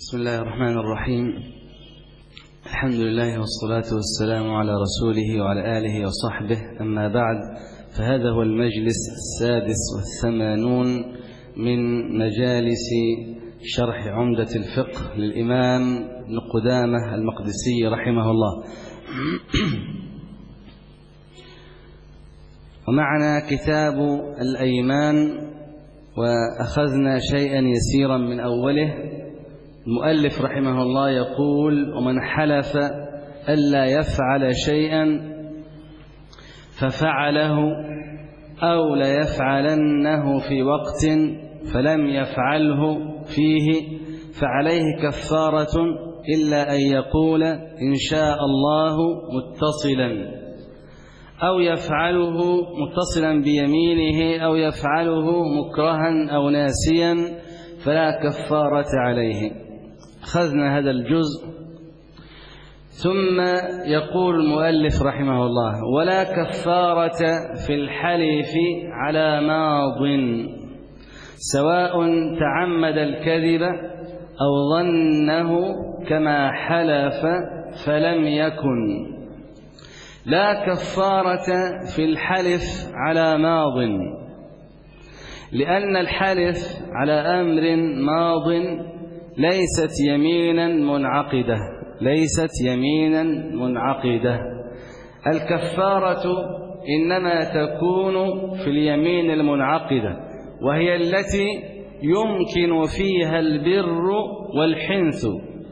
بسم الله الرحمن الرحيم. الحمد لله والصلاة والسلام على رسوله وعلى آله وصحبه، أما بعد، فهذا هو المجلس 86 من مجالس شرح عمدة الفقه للإمام ابن قدامة المقدسي رحمه الله. ومعنا كتاب الأيمان، وأخذنا شيئا يسيرا من أوله. المؤلف رحمه الله يقول: ومن حلف ألا يفعل شيئا ففعله أو ليفعلنه في وقت فلم يفعله فيه فعليه كفارة إلا أن يقول إن شاء الله متصلا، أو يفعله متصلا بيمينه، أو يفعله مكرها أو ناسيا فلا كفارة عليه. أخذنا هذا الجزء. ثم يقول المؤلف رحمه الله: ولا كفارة في الحلف على ماض، سواء تعمد الكذب أو ظنه كما حلف فلم يكن. لا كفارة في الحلف على ماض، لأن الحلف على أمر ماض ليست يمينا منعقدة. الكفارة إنما تكون في اليمين المنعقدة، وهي التي يمكن فيها البر والحنث.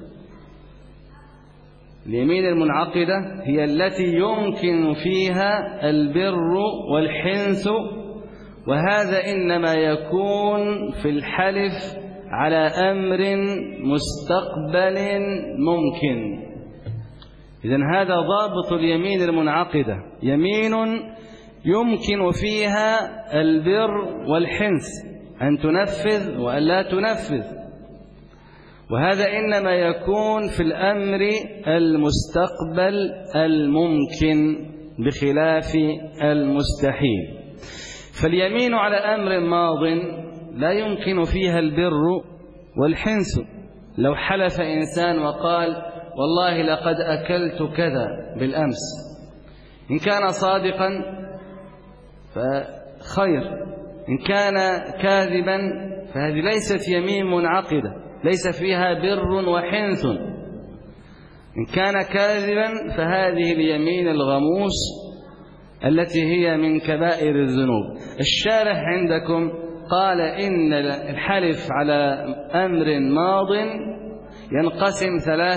اليمين المنعقدة هي التي يمكن فيها البر والحنث، وهذا إنما يكون في الحلف على أمر مستقبل ممكن. إذن هذا ضابط اليمين المنعقدة: يمين يمكن فيها البر والحنث، أن تنفذ وأن لا تنفذ، وهذا إنما يكون في الأمر المستقبل الممكن بخلاف المستحيل. فاليمين على أمر ماض لا يمكن فيها البر والحنث. لو حلف إنسان وقال: والله لقد أكلت كذا بالأمس، إن كان صادقا فخير، إن كان كاذبا فهذه ليست يمين منعقدة، ليس فيها بر وحنث. إن كان كاذبا فهذه اليمين الغموس التي هي من كبائر الذنوب. الشارح عندكم قال إن الحلف على أمر ماض ينقسم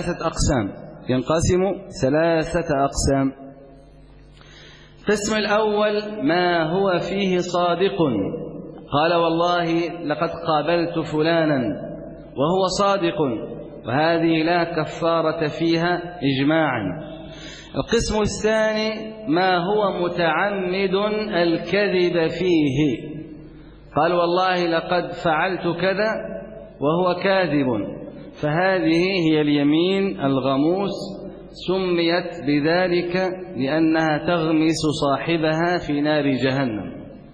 ثلاثة أقسام. القسم الأول ما هو فيه صادق، قال والله لقد قابلت فلانا وهو صادق، وهذه لا كفارة فيها إجماعا. القسم الثاني ما هو متعمد الكذب فيه، قال والله لقد فعلت كذا وهو كاذب، فهذه هي اليمين الغموس، سميت بذلك لأنها تغمس صاحبها في نار جهنم،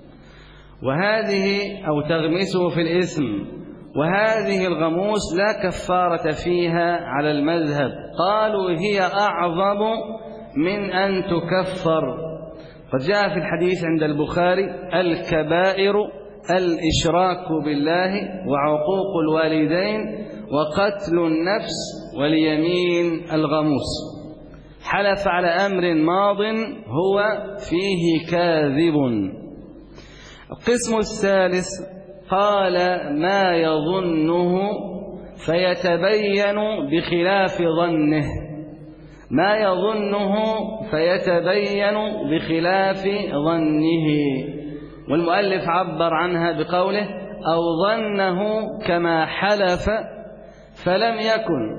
أو تغمسه في الإثم. وهذه الغموس لا كفارة فيها على المذهب، قالوا هي أعظم من أن تكفر. قد جاء في الحديث عند البخاري: الكبائر الإشراك بالله وعقوق الوالدين وقتل النفس واليمين الغموس. حلف على أمر ماض هو فيه كاذب. القسم الثالث قال ما يظنه فيتبين بخلاف ظنه، ما يظنه فيتبين بخلاف ظنه. والمؤلف عبر عنها بقوله: أو ظنه كما حلف فلم يكن.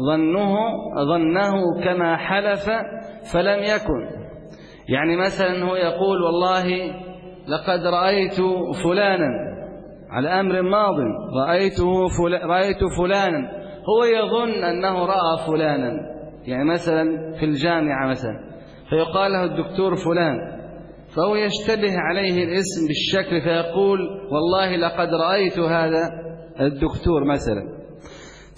ظنه كما حلف فلم يكن، يعني مثلا هو يقول والله لقد رأيت فلانا على أمر ماض، رأيت فلانا، هو يظن أنه رأى فلانا، يعني مثلا في الجامعة مثلا، فيقال له الدكتور فلان، فهو يشتبه عليه الاسم بالشكل فيقول والله لقد رأيت هذا الدكتور مثلا،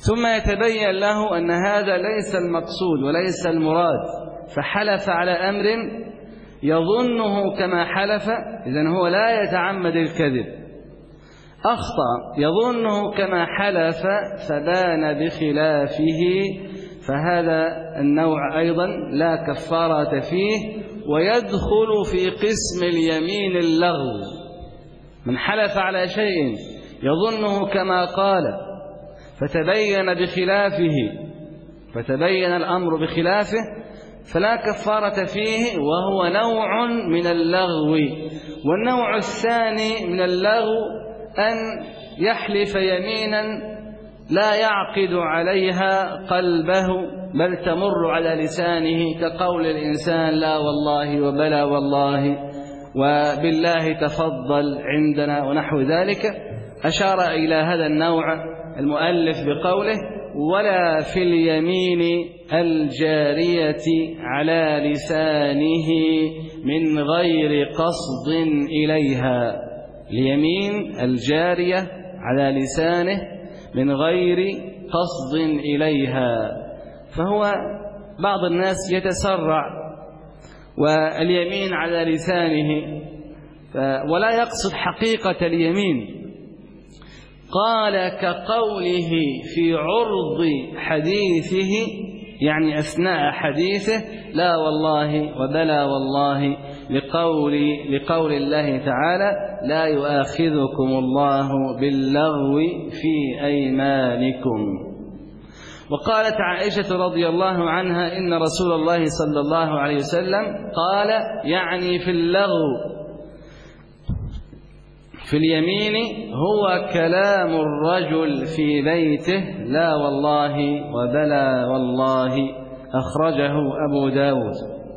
ثم يتبين له أن هذا ليس المقصود وليس المراد، فحلف على أمر يظنه كما حلف، إذن هو لا يتعمد الكذب، أخطأ يظنه كما حلف فبان بخلافه، فهذا النوع أيضا لا كفارة فيه، ويدخل في قسم اليمين اللغو. من حلف على شيء يظنه كما قال فتبين بخلافه، فتبين الأمر بخلافه، فلا كفارة فيه، وهو نوع من اللغو. والنوع الثاني من اللغو أن يحلف يمينا لا يعقد عليها قلبه بل تمر على لسانه، كقول الإنسان لا والله وبلا والله وبالله تفضل عندنا ونحو ذلك. أشار إلى هذا النوع المؤلف بقوله ولا في اليمين الجارية على لسانه من غير قصد إليها. اليمين الجارية على لسانه من غير قصد إليها، فهو بعض الناس يتسرع واليمين على لسانه ولا يقصد حقيقة اليمين. قال كقوله في عرض حديثه، يعني أثناء حديثه لا والله وبلا والله، لقول الله تعالى لا يؤاخذكم الله باللغو في أيمانكم. وقالت عائشة رضي الله عنها إن رسول الله صلى الله عليه وسلم قال يعني في اللغو في اليمين هو كلام الرجل في بيته لا والله وبلا والله، أخرجه أبو داود.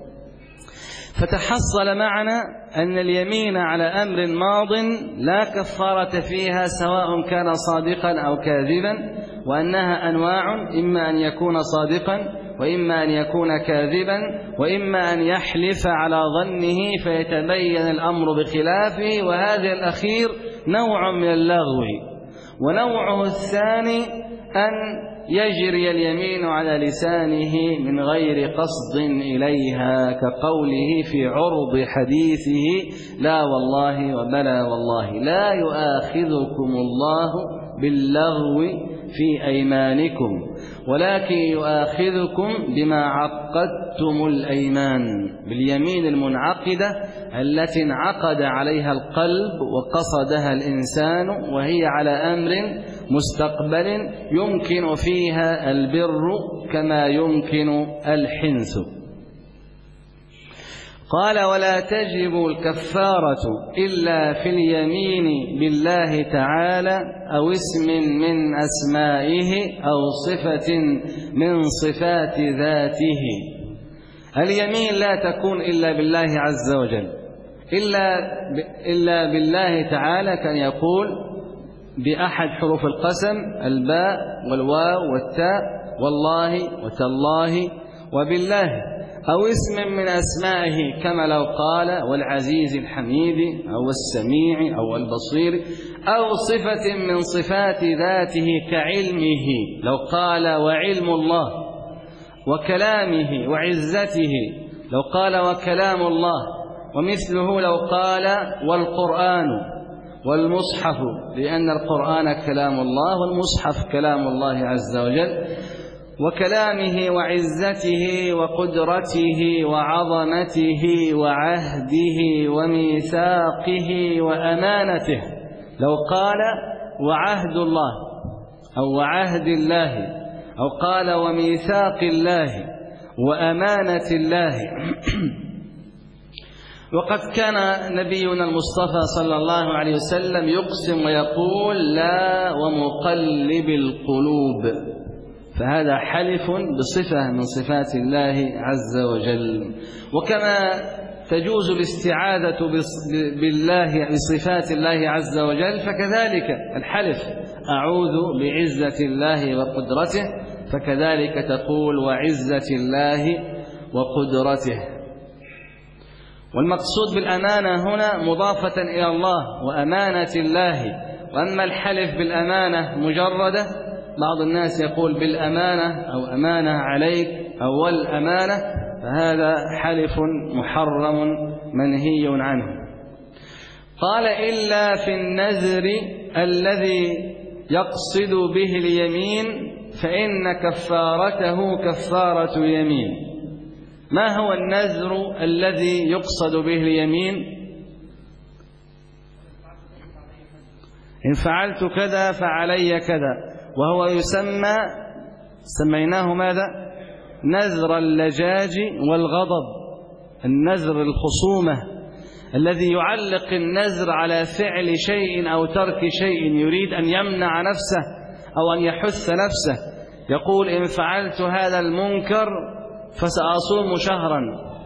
فتحصل معنا أن اليمين على أمر ماض لا كفارة فيها سواء كان صادقا أو كاذبا، وأنها أنواع، إما أن يكون صادقا وإما أن يكون كاذبا، وإما أن يحلف على ظنه فيتبين الأمر بخلافه، وهذا الأخير نوع من اللغو. ونوعه الثاني أن يجري اليمين على لسانه من غير قصد إليها، كقوله في عرض حديثه لا والله وبلا والله لا يؤاخذكم الله باللغو في أيمانكم ولكن يؤاخذكم بما عقدتم الأيمان، باليمين المنعقدة التي انعقد عليها القلب وقصدها الإنسان، وهي على أمر مستقبل يمكن فيها البر كما يمكن الحنث. قال ولا تجب الكفارة إلا في اليمين بالله تعالى أو اسم من أسمائه أو صفة من صفات ذاته. اليمين لا تكون إلا بالله عز وجل، إلا بالله تعالى، كان يقول بأحد حروف القسم الباء والواو والتاء والله وتالله وبالله، أو اسم من أسمائه كما لو قال والعزيز الحميد أو السميع أو البصير، أو صفة من صفات ذاته كعلمه لو قال وعلم الله، وكلامه وعزته لو قال وكلام الله، ومثله لو قال والقرآن والمصحف، لأن القرآن كلام الله والمصحف كلام الله عز وجل، وكلامه وعزته وقدرته وعظمته وعهده وميثاقه وأمانته، لو قال وعهد الله أو وعهد الله، أو قال وميثاق الله وأمانة الله. وقد كان نبينا المصطفى صلى الله عليه وسلم يقسم ويقول لا ومقلب القلوب، فهذا حلف بصفة من صفات الله عز وجل. وكما تجوز الاستعاذة بالله بصفات الله عز وجل، فكذلك الحلف أعوذ بعزة الله وقدرته، فكذلك تقول وعزة الله وقدرته. والمقصود بالأمانة هنا مضافة إلى الله وأمانة الله. وأما الحلف بالأمانة مجردة بعض الناس يقول بالأمانة أو أمانة عليك أو والأمانة، فهذا حلف محرم منهي عنه. قال إلا في النذر الذي يقصد به اليمين فإن كفارته كفارة يمين. ما هو النذر الذي يقصد به اليمين؟ إن فعلت كذا فعلي كذا، وهو يسمى سميناه ماذا؟ نذر اللجاج والغضب، النذر الخصومة الذي يعلق النذر على فعل شيء أو ترك شيء، يريد أن يمنع نفسه أو أن يحث نفسه، يقول إن فعلت هذا المنكر فسأصوم شهرا.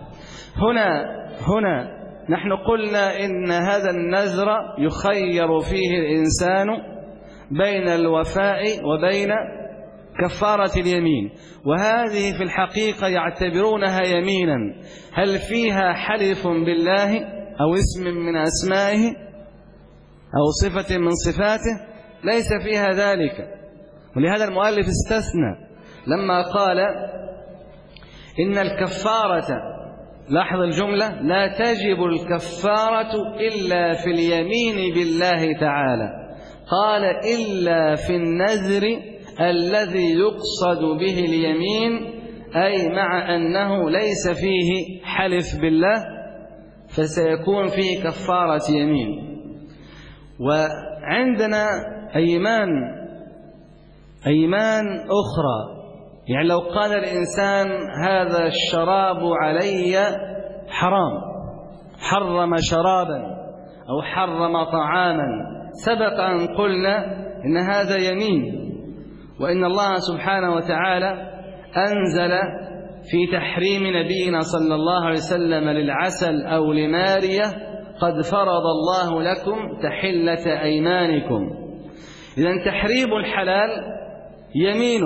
هنا نحن قلنا إن هذا النذر يخير فيه الإنسان بين الوفاء وبين كفارة اليمين، وهذه في الحقيقة يعتبرونها يمينا، هل فيها حلف بالله أو اسم من أسمائه أو صفة من صفاته؟ ليس فيها ذلك. ولهذا المؤلف استثنى لما قال إن الكفارة، لاحظ الجملة، لا تجب الكفارة إلا في اليمين بالله تعالى، قال إلا في النذر الذي يقصد به اليمين، أي مع أنه ليس فيه حلف بالله فسيكون فيه كفارة يمين. وعندنا أيمان أخرى، يعني لو قال الإنسان هذا الشراب علي حرام، حرم شرابا أو حرم طعاما، سبق أن قلنا إن هذا يمين، وإن الله سبحانه وتعالى أنزل في تحريم نبينا صلى الله عليه وسلم للعسل أو لمارية قد فرض الله لكم تحلة أيمانكم. إذن تحريم الحلال يمين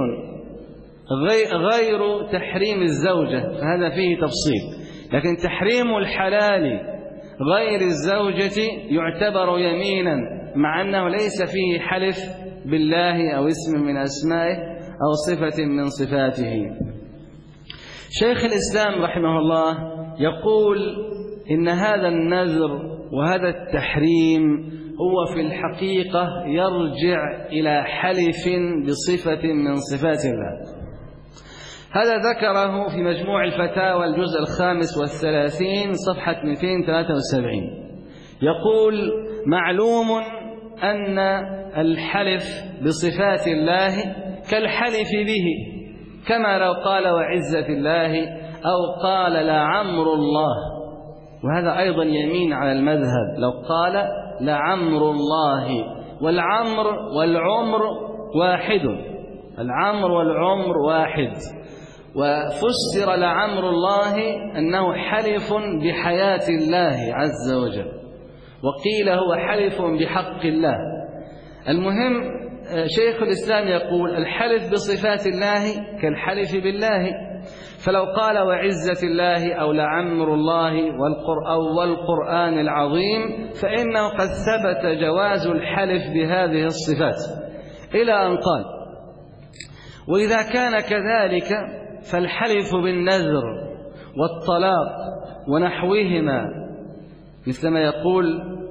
غير تحريم الزوجة، فهذا فيه تفصيل، لكن تحريم الحلال غير الزوجة يعتبر يمينا مع أنه ليس فيه حلف بالله أو اسم من أسمائه أو صفة من صفاته. شيخ الإسلام رحمه الله يقول إن هذا النذر وهذا التحريم هو في الحقيقة يرجع إلى حلف بصفة من صفات الله. هذا ذكره في مجموع الفتاوى الجزء 35 صفحة 273. يقول معلوم أن الحلف بصفات الله كالحلف به، كما لو قال وعزة الله أو قال لعمر الله، وهذا أيضا يمين على المذهب، لو قال لعمر الله، والعمر والعمر واحد، العمر والعمر واحد، وفسر لعمر الله أنه حلف بحياة الله عز وجل، وقيل هو حلف بحق الله. المهم شيخ الإسلام يقول الحلف بصفات الله كالحلف بالله، فلو قال وعزة الله أو لعمر الله والقرآن العظيم فإنه قد ثبت جواز الحلف بهذه الصفات، إلى أن قال وإذا كان كذلك فالحلف بالنذر والطلاق ونحوهما، مثلما يقول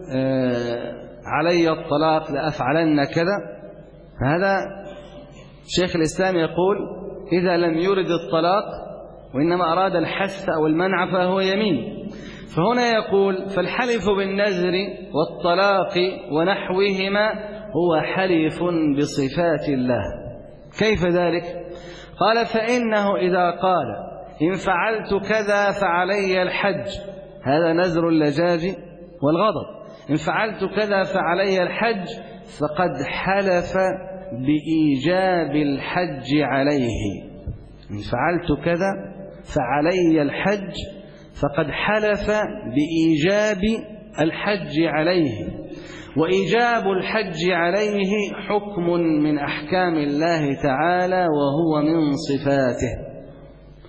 علي الطلاق لأفعلن كذا، فهذا شيخ الإسلام يقول إذا لم يرد الطلاق وإنما أراد الحث أو المنع فهو يمين. فهنا يقول فالحلف بالنذر والطلاق ونحوهما هو حلف بصفات الله. كيف ذلك؟ قال فإنه إذا قال إن فعلت كذا فعلي الحج، هذا نذر اللجاج والغضب، إن فعلت كذا فعلي الحج، فقد حلف بإيجاب الحج عليه. إن فعلت كذا فعلي الحج فقد حلف بإيجاب الحج عليه، وإيجاب الحج عليه حكم من أحكام الله تعالى وهو من صفاته.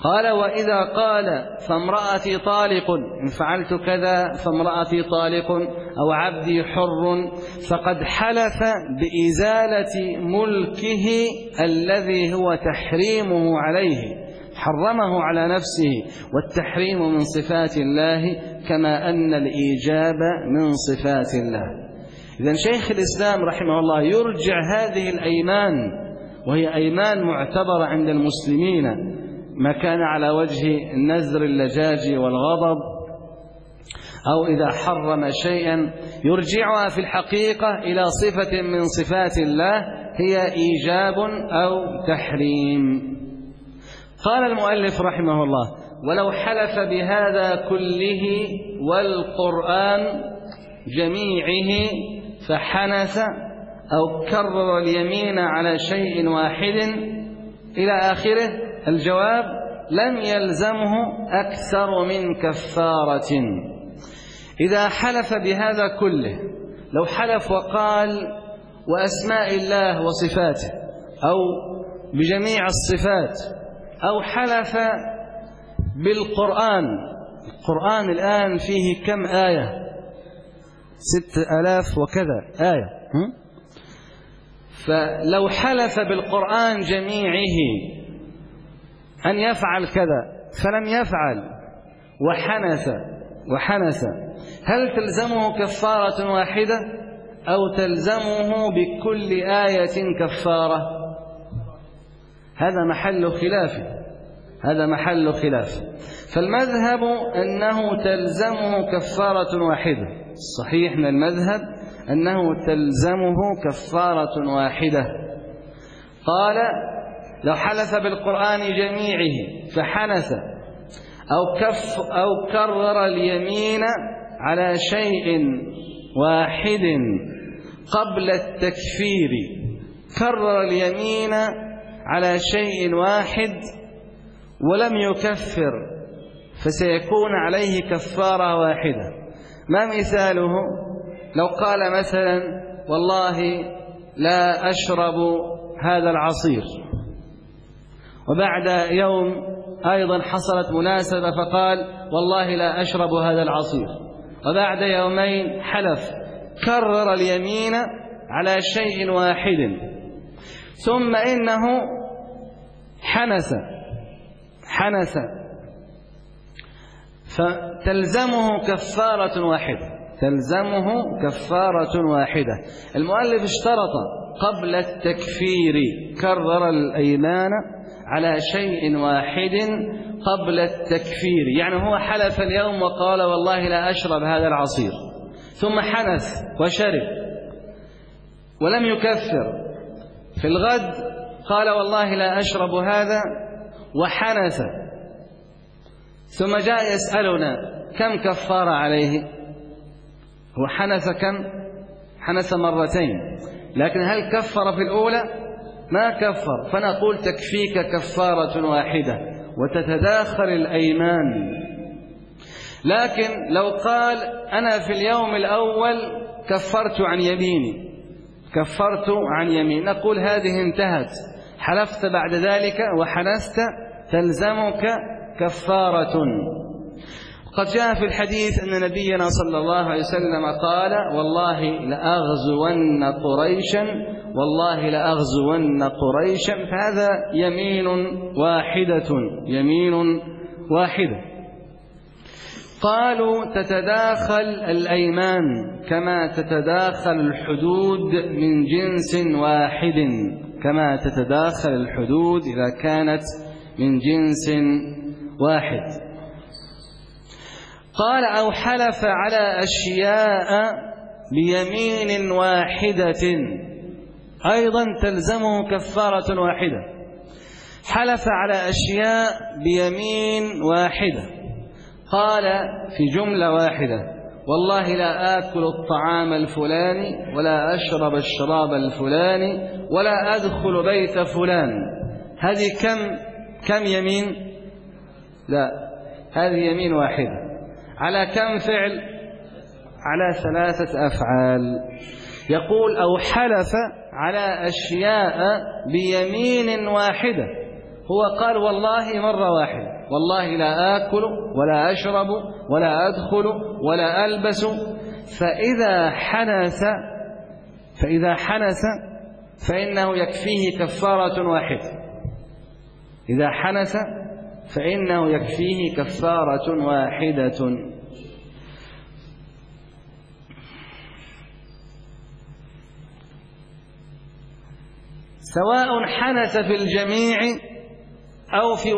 قال وإذا قال فامرأتي طالق، إن فعلت كذا فامرأتي طالق، أو عبدي حر، فقد حلف بإزالة ملكه الذي هو تحريمه عليه، حرمه على نفسه، والتحريم من صفات الله كما أن الإيجاب من صفات الله. إذن شيخ الإسلام رحمه الله يرجع هذه الأيمان، وهي أيمان معتبرة عند المسلمين، ما كان على وجه النذر اللجاج والغضب، أو إذا حرم شيئا يرجعها في الحقيقة إلى صفة من صفات الله هي إيجاب أو تحريم. قال المؤلف رحمه الله: ولو حلف بهذا كله والقرآن جميعه فحنث أو كرر اليمين على شيء واحد إلى آخره، الجواب: لم يلزمه أكثر من كفارة. إذا حلف بهذا كله، لو حلف وقال وأسماء الله وصفاته أو بجميع الصفات، أو حلف بالقرآن، القرآن الآن فيه كم آية؟ 6000 وكذا آية. فلو حلف بالقرآن جميعه أن يفعل كذا فلم يفعل وحنث، هل تلزمه كفارة واحدة أو تلزمه بكل آية كفارة؟ هذا محل خلاف. فالمذهب أنه تلزمه كفارة واحدة، الصحيح من المذهب أنه تلزمه كفارة واحدة. قال: لو حلف بالقرآن جميعه فحنث أو كرر اليمين على شيء واحد قبل التكفير، كرر اليمين على شيء واحد ولم يكفر، فسيكون عليه كفارة واحدة. ما مثاله؟ لو قال مثلا: والله لا أشرب هذا العصير، وبعد يوم أيضا حصلت مناسبة فقال: والله لا أشرب هذا العصير، وبعد يومين حلف، كرر اليمين على شيء واحد، ثم إنه حنث، فتلزمه كفارة واحدة. المؤلف اشترط قبل التكفير، كرر الأيمان على شيء واحد قبل التكفير، يعني هو حلف اليوم وقال: والله لا أشرب هذا العصير، ثم حنث وشرب ولم يكفر. في الغد قال: والله لا أشرب هذا، وحنث، ثم جاء يسألنا: كم كفارة عليه؟ هو حنث كم؟ حنث مرتين، لكن هل كفر في الأولى؟ ما كفر، فنقول تكفيك كفارة واحدة وتتداخل الأيمان. لكن لو قال: أنا في اليوم الأول كفرت عن يميني، نقول هذه انتهت، حلفت بعد ذلك وحنثت، تلزمك كفارة. قد جاء في الحديث أن نبينا صلى الله عليه وسلم قال: والله لأغزون قريشا، فهذا يمين واحدة. قالوا: تتداخل الأيمان كما تتداخل الحدود من جنس إذا كانت من جنس واحد. قال: أو حلف على أشياء بيمين واحدة، أيضا تلزمه كفارة واحدة. حلف على أشياء بيمين واحدة، قال في جملة واحدة: والله لا آكل الطعام الفلاني، ولا أشرب الشراب الفلاني، ولا أدخل بيت فلان. هذه كم يمين؟ لا، هذه يمين واحدة. على كم فعل؟ على 3 أفعال. يقول: أو حلف على أشياء بيمين واحدة، هو قال والله مرة واحدة، والله لا آكل ولا أشرب ولا أدخل ولا ألبس. فإذا حنث فإنه يكفيه كفارة واحدة. إذا حنث فإنه يكفيه كفارة واحدة. سواء حنث في الجميع أو في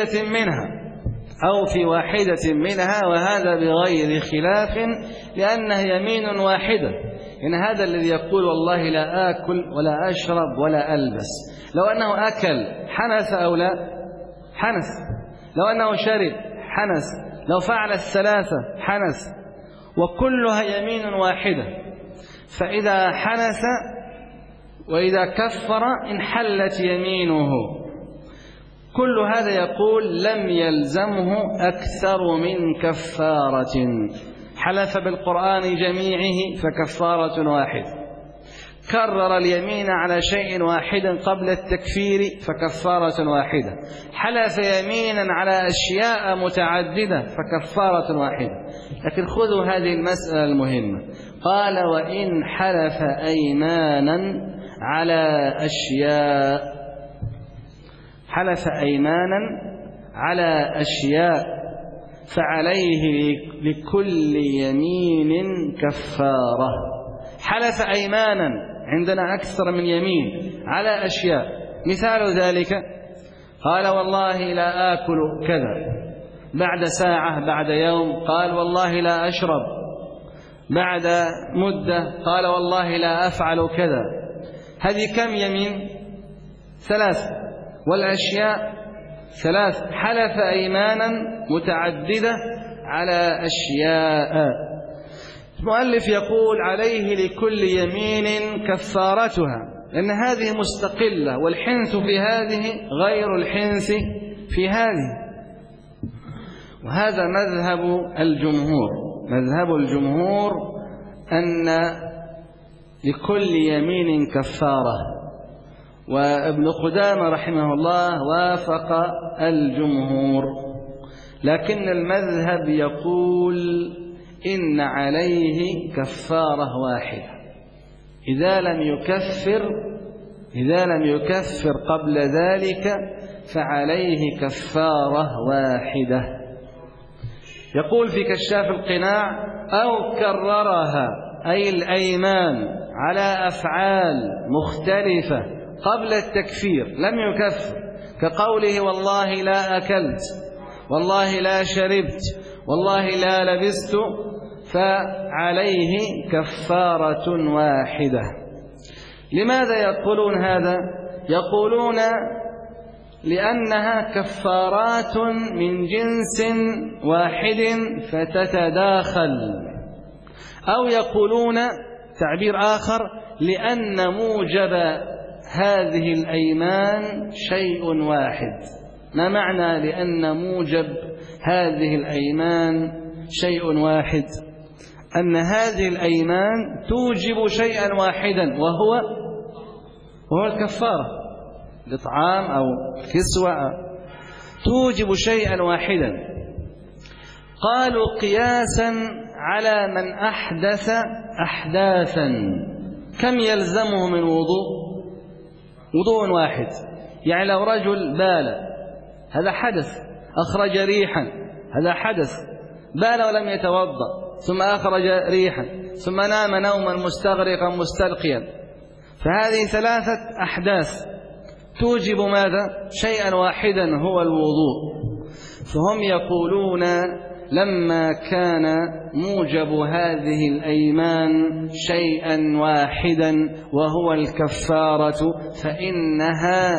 واحدة منها وهذا بغير خلاف لأنها يمين واحدة. إن هذا الذي يقول والله لا آكل ولا أشرب ولا ألبس، لو أنه أكل حنث أو لا حنث، لو أنه شرب حنث، لو فعل الثلاثة حنث، وكلها يمين واحدة. فإذا حنث وإذا كفر انحلت يمينه. كل هذا يقول لم يلزمه أكثر من كفارة. حلف بالقرآن جميعه فكفارة واحدة، كرر اليمين على شيء واحد قبل التكفير فكفارة واحدة، حلف يمينا على أشياء متعددة فكفارة واحدة. لكن خذوا هذه المسألة المهمة، قال وإن حلف أيمانا على أشياء، حلف أيمانا على أشياء فعليه لكل يمين كفارة. حلف أيمانا، عندنا أكثر من يمين على أشياء، مثال ذلك قال والله لا آكل كذا، بعد ساعة بعد يوم قال والله لا أشرب، بعد مدة قال والله لا أفعل كذا. هذه كم يمين؟ 3. والأشياء 3. حلف أيمانا متعددة على أشياء. المؤلف يقول عليه لكل يمين كفارتها، لأن هذه مستقلة، والحنث في هذه غير الحنث في هذه. وهذا مذهب الجمهور. مذهب الجمهور أن لكل يمين كفارة، وابن قدامة رحمه الله وافق الجمهور. لكن المذهب يقول إن عليه كفارة واحدة إذا لم يكفر قبل ذلك فعليه كفارة واحدة. يقول في كشاف القناع أو كررها، أي الأيمان على أفعال مختلفة قبل التكفير لم يكفر، كقوله والله لا أكلت، والله لا شربت، والله لا لبست، فعليه كفارة واحدة. لماذا يقولون هذا؟ يقولون لأنها كفارات من جنس واحد فتتداخل، أو يقولون تعبير آخر لأن موجب هذه الأيمان شيء واحد. ما معنى لأن موجب هذه الأيمان شيء واحد؟ أن هذه الأيمان توجب شيئا واحدا وهو الكفارة، الإطعام أو الكسوة، توجب شيئا واحدا. قالوا قياسا على من أحدث أحداثا، كم يلزمه من وضوء واحد. يعني لو رجل بال، هذا حدث، أخرج ريحا، هذا حدث، بال ولم يتوضأ ثم أخرج ريحا، ثم نام نوما مستغرقا مستلقيا، فهذه 3 أحداث توجب ماذا؟ شيئا واحدا هو الوضوء. فهم يقولون لما كان موجب هذه الأيمان شيئا واحدا وهو الكفارة فإنها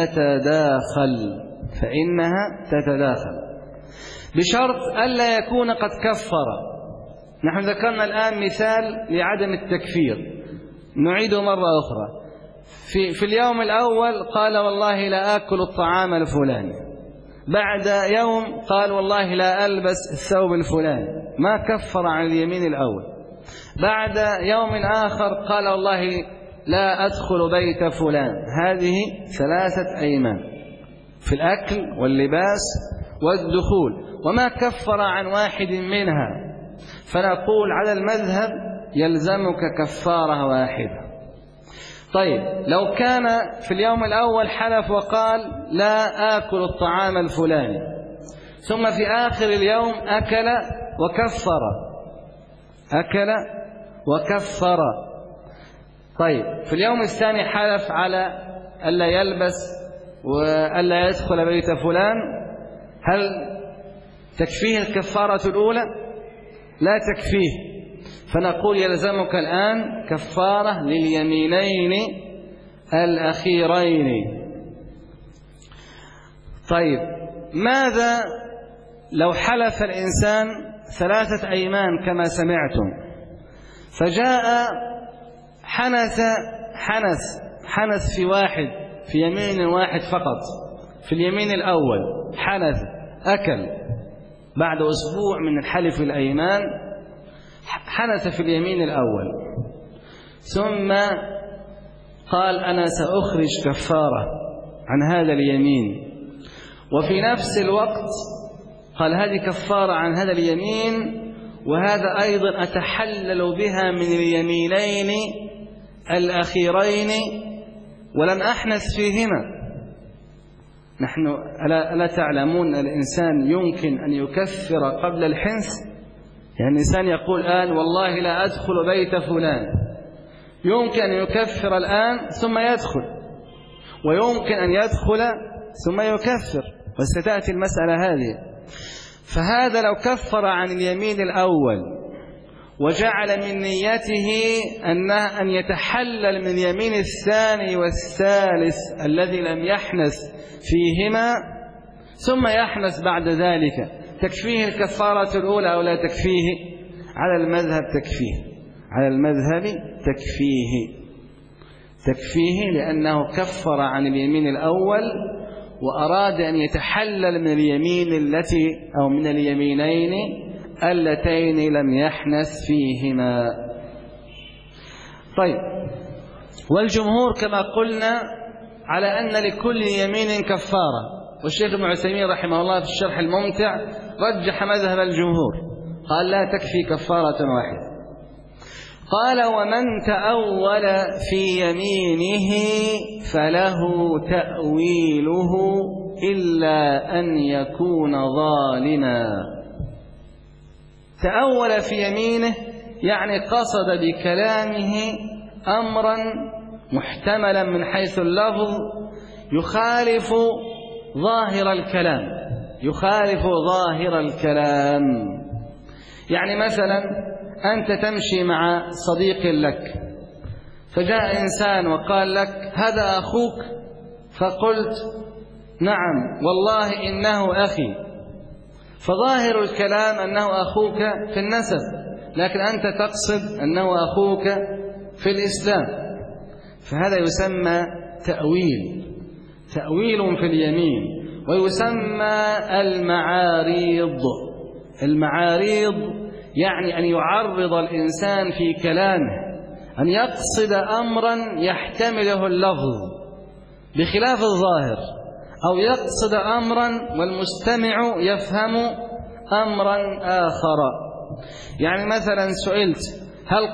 تتداخل بشرط ألا يكون قد كفر. نحن ذكرنا الآن مثال لعدم التكفير، نعيده مرة أخرى. في اليوم الأول قال والله لا آكل الطعام الفلاني، بعد يوم قال والله لا ألبس الثوب الفلاني، ما كفر عن اليمين الأول. بعد يوم آخر قال والله لا أدخل بيت فلان. هذه 3 أيمان في الأكل واللباس والدخول وما كفر عن واحد منها، فنقول على المذهب يلزمك كفارة واحدة. طيب لو كان في اليوم الأول حلف وقال لا آكل الطعام الفلاني، ثم في آخر اليوم أكل وكفر. طيب في اليوم الثاني حلف على ألا يلبس وألا يدخل بيت فلان، هل تكفيه الكفارة الأولى؟ لا تكفيه، فنقول يلزمك الآن كفارة لليمينين الأخيرين. طيب ماذا لو حلف الإنسان 3 أيمان كما سمعتم، فجاء حنث في واحد، في يمين واحد فقط، في اليمين الأول حنث أكل، بعد أسبوع من الحلف الأيمان حنث في اليمين الأول، ثم قال أنا سأخرج كفارة عن هذا اليمين، وفي نفس الوقت قال هذه كفارة عن هذا اليمين، وهذا أيضا أتحلل بها من اليمينين الأخيرين ولم أحنث فيهما. نحن ألا تعلمون الإنسان يمكن أن يكفر قبل الحنث؟ يعني الإنسان يقول الآن والله لا أدخل بيت فلان، يمكن أن يكفر الآن ثم يدخل، ويمكن أن يدخل ثم يكفر، وستأتي المسألة هذه. فهذا لو كفر عن اليمين الأول وجعل من نيته أن يتحلل من اليمين الثاني والثالث الذي لم يحنث فيهما ثم يحنث بعد ذلك، تكفيه الكفارة الأولى أو لا تكفيه؟ على المذهب تكفيه، على المذهب تكفيه لأنه كفر عن اليمين الأول وأراد أن يتحلل من اليمين أو من اليمينين اللتين لم يحنث فيهما. طيب والجمهور كما قلنا على أن لكل يمين كفارة، والشيخ ابن عثيمين رحمه الله في الشرح الممتع رجح مذهب الجمهور، قال لا تكفي كفارة واحدة. قال ومن تأول في يمينه فله تأويله إلا أن يكون ظالما. تأول في يمينه يعني قصد بكلامه أمرا محتملا من حيث اللفظ يخالف ظاهر الكلام. يعني مثلا أنت تمشي مع صديق لك، فجاء إنسان وقال لك هذا أخوك، فقلت نعم والله إنه أخي، فظاهر الكلام أنه أخوك في النسب، لكن أنت تقصد أنه أخوك في الإسلام، فهذا يسمى تأويل في اليمين، ويسمى المعاريض يعني أن يعرض الإنسان في كلامه، أن يقصد أمرا يحتمله اللفظ بخلاف الظاهر، أو يقصد أمرا والمستمع يفهم أمرا آخر. يعني مثلا سئلت هل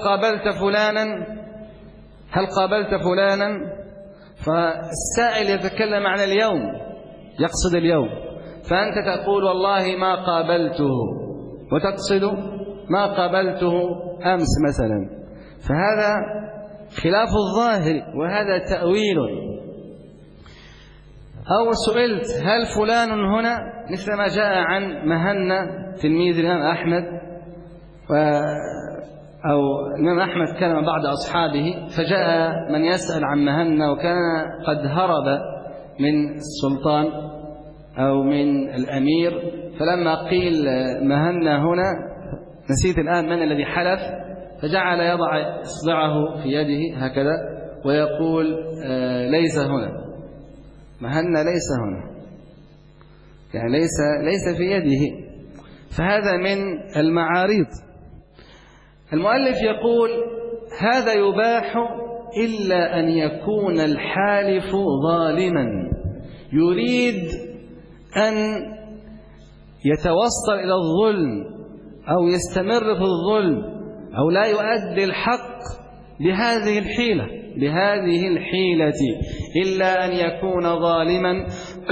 قابلت فلانا، فالسائل يتكلم عن اليوم، يقصد اليوم، فأنت تقول والله ما قابلته، وتقصد ما قابلته أمس مثلا، فهذا خلاف الظاهر وهذا تأويل. أو سئلت هل فلان هنا، مثل ما جاء عن مهنا تلميذ الإمام أحمد، أو الإمام أحمد كان مع بعض أصحابه، فجاء من يسأل عن مهنا وكان قد هرب من السلطان أو من الأمير، فلما قيل مهنا هنا نسيت الآن من الذي حلف، فجعل يضع إصبعه في يده هكذا ويقول ليس هنا، مهنا ليس هنا، يعني ليس في يده، فهذا من المعاريض. المؤلف يقول هذا يباح إلا أن يكون الحالف ظالما، يريد أن يتوصل إلى الظلم أو يستمر في الظلم أو لا يؤدي الحق بهذه الحيلة إلا أن يكون ظالما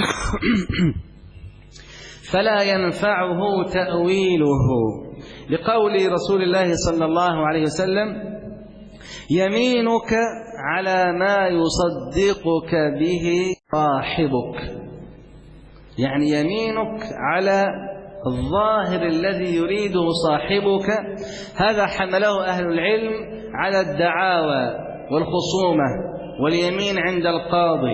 فلا ينفعه تأويله، لقول رسول الله صلى الله عليه وسلم: يمينك على ما يصدقك به صاحبك. يعني يمينك على الظاهر الذي يريده صاحبك. هذا حمله أهل العلم على الدعاوى والخصومة واليمين عند القاضي.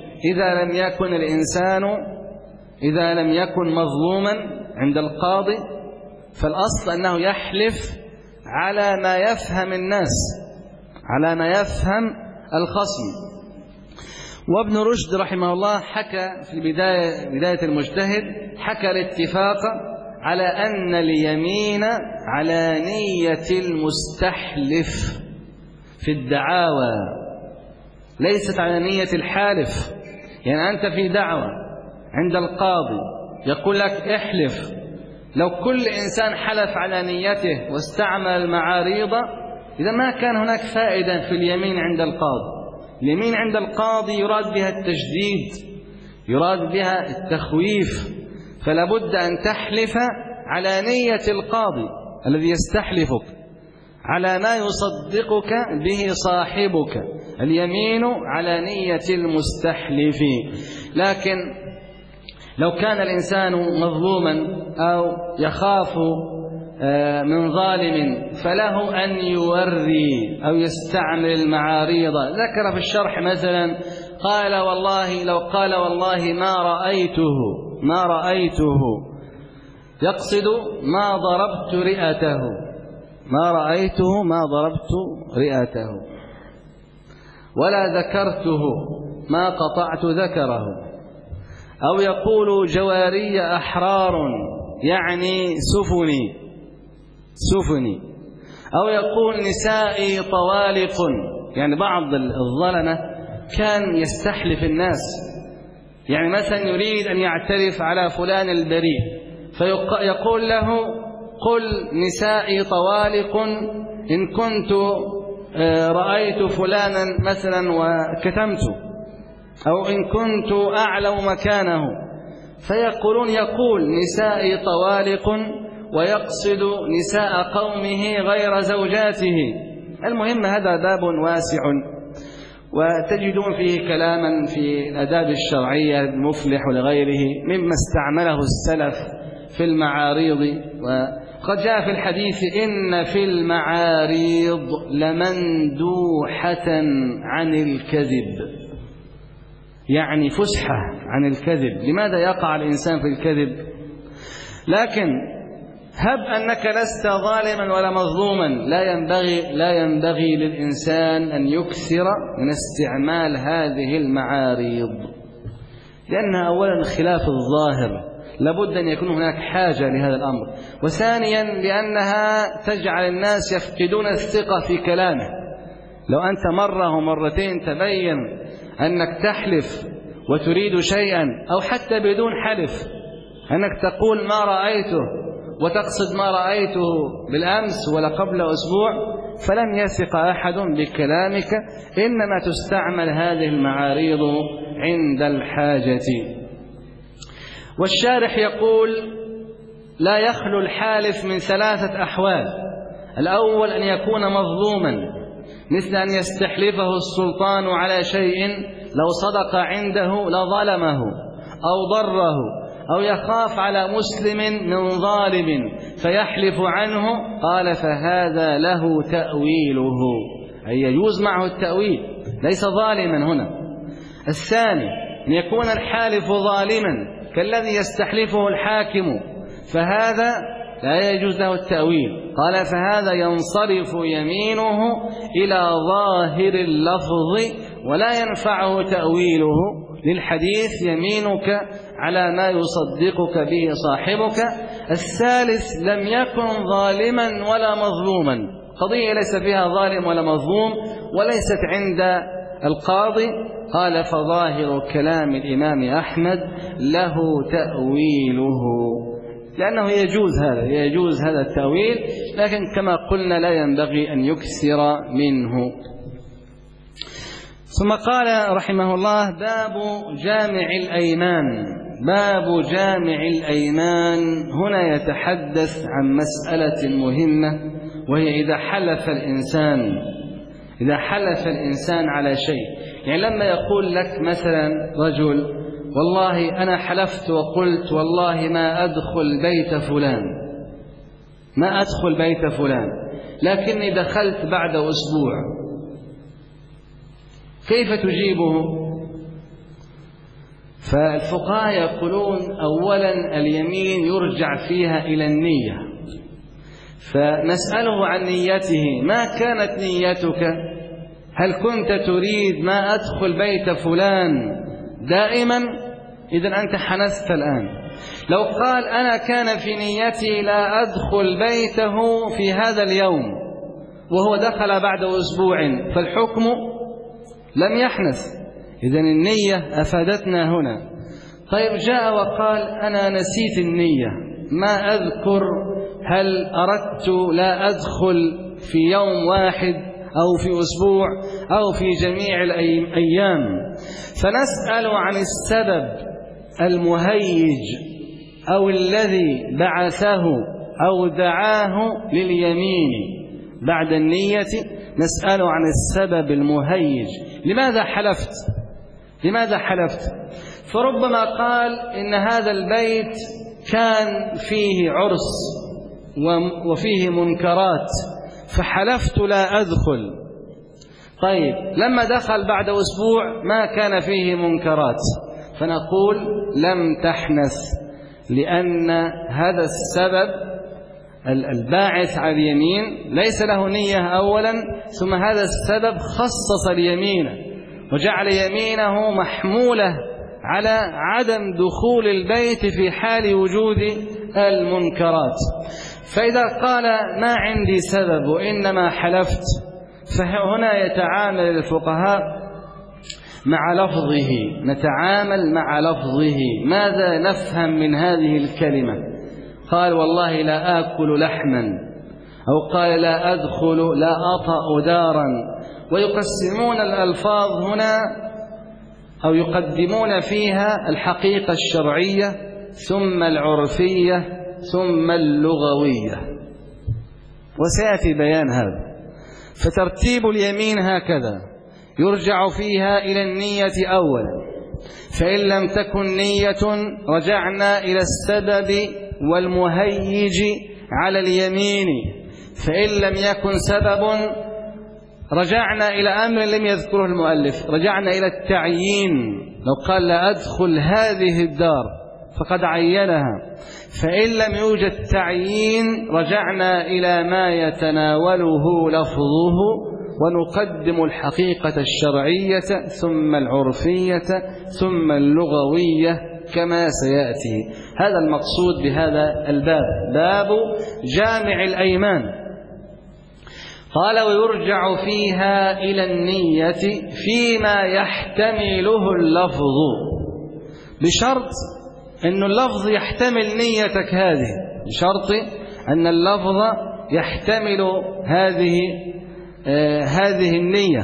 إذا لم يكن مظلوما عند القاضي فالأصل أنه يحلف على ما يفهم الناس، على ما يفهم الخصم. وابن رشد رحمه الله حكى في بداية المجتهد، حكى الاتفاق على أن اليمين على نية المستحلف في الدعاوى ليست على نية الحالف. يعني أنت في دعوة عند القاضي يقول لك احلف، لو كل إنسان حلف على نيته واستعمل المعاريض إذا ما كان هناك فائدة في اليمين عند القاضي. اليمين عند القاضي يراد بها التشديد، يراد بها التخويف، فلا بد أن تحلف على نية القاضي الذي يستحلفك على ما يصدقك به صاحبك. اليمين على نية المستحلف. لكن لو كان الإنسان مظلوما أو يخاف من ظالم فله أن يوري أو يستعمل المعاريض. ذكر في الشرح مثلا لو قال والله ما رأيته يقصد ما ضربت رئته ولا ذكرته ما قطعت ذكره. أو يقول جواري أحرار يعني سفني. أو يقول نسائي طوالق، يعني بعض الظلمة كان يستحلف الناس، يعني مثلا يريد أن يعترف على فلان البريء فيقول له قل نسائي طوالق إن كنت رأيت فلانا مثلا وكتمت، أو إن كنت أعلم مكانه، يقول نسائي طوالق ويقصد نساء قومه غير زوجاته. المهم هذا باب واسع وتجدون فيه كلاما في الآداب الشرعية المفلح ولغيره مما استعمله السلف في المعاريض. وقد جاء في الحديث إن في المعاريض لمندوحة عن الكذب، يعني فسحة عن الكذب. لماذا يقع الإنسان في الكذب؟ لكن هب أنك لست ظالما ولا مظلوما، لا ينبغي للإنسان أن يكثر من استعمال هذه المعاريض، لأنها أولا خلاف الظاهر، لابد أن يكون هناك حاجة لهذا الأمر. وثانيا لأنها تجعل الناس يفقدون الثقة في كلامه. لو أنت مرة ومرتين تبين أنك تحلف وتريد شيئا، أو حتى بدون حلف أنك تقول ما رأيته وتقصد ما رأيته بالأمس ولا قبل أسبوع، فلن يثق أحد بكلامك، إنما تستعمل هذه المعاريض عند الحاجة. والشارح يقول لا يخلو الحالف من 3 أحوال. الأول أن يكون مظلوما، مثل أن يستحلفه السلطان على شيء لو صدق عنده لظلمه أو ضره، أو يخاف على مسلم من ظالم فيحلف عنه، قال فهذا له تأويله، أي يجوز معه التأويل، ليس ظالما هنا. الثاني أن يكون الحالف ظالما كالذي يستحلفه الحاكم، فهذا لا يجوز له التأويل، قال فهذا ينصرف يمينه إلى ظاهر اللفظ ولا ينفعه تأويله، للحديث يمينك على ما يصدقك به صاحبك. الثالث لم يكن ظالما ولا مظلوما، قضية ليس فيها ظالم ولا مظلوم وليست عند القاضي، قال فظاهر كلام الإمام أحمد له تأويله. لأنه يجوز هذا التأويل، لكن كما قلنا لا ينبغي أن يكثر منه. ثم قال رحمه الله: باب جامع الأيمان. هنا يتحدث عن مسألة مهمة، وهي إذا حلف الإنسان على شيء. يعني لما يقول لك مثلا رجل: والله أنا حلفت وقلت والله ما أدخل بيت فلان، لكني دخلت بعد أسبوع، كيف تجيبه؟ فالفقهاء يقولون: أولا اليمين يرجع فيها إلى النية، فنسأله عن نيته، ما كانت نيتك؟ هل كنت تريد ما أدخل بيت فلان دائما؟ إذن أنت حنثت الآن. لو قال: أنا كان في نيتي لا أدخل بيته في هذا اليوم، وهو دخل بعد أسبوع، فالحكم لم يحنث. إذن النية أفادتنا هنا. طيب جاء وقال: أنا نسيت النية، ما أذكر هل أردت لا أدخل في يوم واحد أو في أسبوع أو في جميع الأيام. فنسأل عن السبب المهيج أو الذي بعثه أو دعاه لليمين بعد النية، نسأل عن السبب المهيج. لماذا حلفت؟ فربما قال: إن هذا البيت كان فيه عرس وفيه منكرات فحلفت لا أدخل. طيب لما دخل بعد أسبوع ما كان فيه منكرات، فنقول: لم تحنث، لأن هذا السبب الباعث على اليمين ليس له نية أولا، ثم هذا السبب خصص اليمين وجعل يمينه محمولة على عدم دخول البيت في حال وجود المنكرات. فإذا قال: ما عندي سبب وإنما حلفت، فهنا يتعامل الفقهاء مع لفظه، نتعامل مع لفظه. ماذا نفهم من هذه الكلمة؟ قال: والله لا آكل لحما، أو قال: لا أدخل، لا أطأ دارا. ويقسمون الألفاظ هنا أو يقدمون فيها الحقيقة الشرعية ثم العرفية ثم اللغوية، وسيأتي بيان هذا. فترتيب اليمين هكذا: يرجع فيها إلى النية أولا، فإن لم تكن نية رجعنا إلى السبب والمهيج على اليمين، فإن لم يكن سبب رجعنا إلى أمر لم يذكره المؤلف، رجعنا إلى التعيين. لو قال: لا أدخل هذه الدار فقد عينها. فإن لم يوجد تعيين رجعنا إلى ما يتناوله لفظه، ونقدم الحقيقة الشرعية ثم العرفية ثم اللغوية كما سيأتي. هذا المقصود بهذا الباب، باب جامع الأيمان. قال: ويرجع فيها إلى النية فيما يحتمله اللفظ، بشرط أن اللفظ يحتمل نيتك هذه، بشرط أن اللفظ يحتمل هذه النية.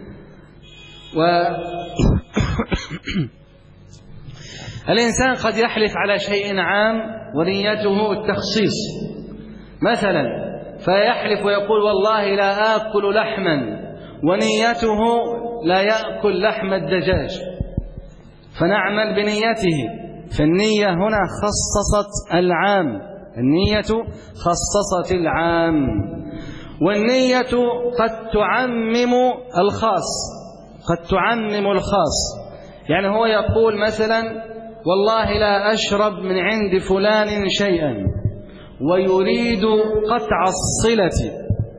الإنسان قد يحلف على شيء عام ونيته التخصيص مثلا، فيحلف ويقول: والله لا آكل لحما، ونيته لا يأكل لحم الدجاج، فنعمل بنيته. فالنية هنا خصصت العام، النية خصصت العام، والنية قد تعمم الخاص. يعني هو يقول مثلا: والله لا أشرب من عند فلان شيئا، ويريد قطع الصلة،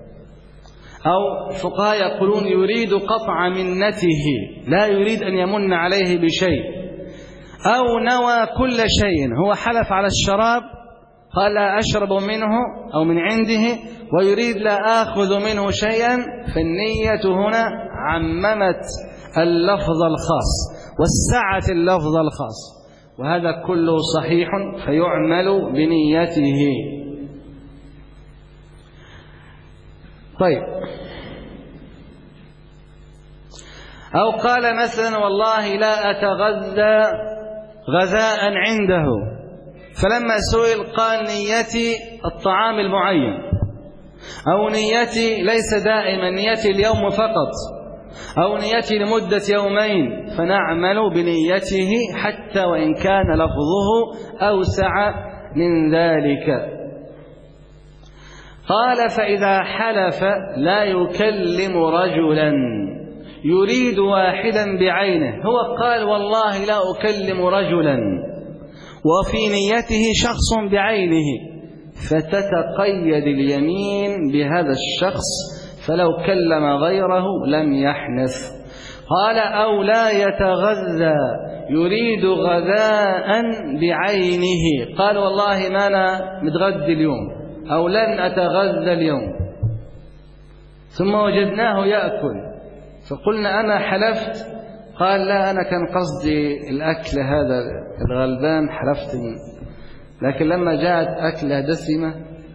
أو فقهاء يقولون يريد قطع منته، لا يريد أن يمن عليه بشيء، أو نوى كل شيء. هو حلف على الشراب، قال: لا أشرب منه أو من عنده، ويريد لا آخذ منه شيئا. فالنية هنا عممت اللفظ الخاص، وسعت اللفظ الخاص. وهذا كله صحيح فيعمل بنيته. طيب، أو قال مثلا والله لا أتغذى غذاء عنده، فلما سئل قال نيتي الطعام المعين، أو نيتي ليس دائما، نيتي اليوم فقط، أو نيتي لمدة يومين، فنعمل بنيته حتى وإن كان لفظه أوسع من ذلك. قال فإذا حلف لا يكلم رجلا يريد واحدا بعينه، هو قال والله لا أكلم رجلا وفي نيته شخص بعينه، فتتقيد اليمين بهذا الشخص، فلو كلم غيره لم يحنث. قال أو لا يتغذى يريد غذاء بعينه، قال والله ما أنا متغذي اليوم أو لن أتغذى اليوم، ثم وجدناه يأكل فقلنا أنا حلفت، قال لا أنا كان قصدي الأكل هذا الغلبان حلفت لكن لما جاءت أكلة دسمة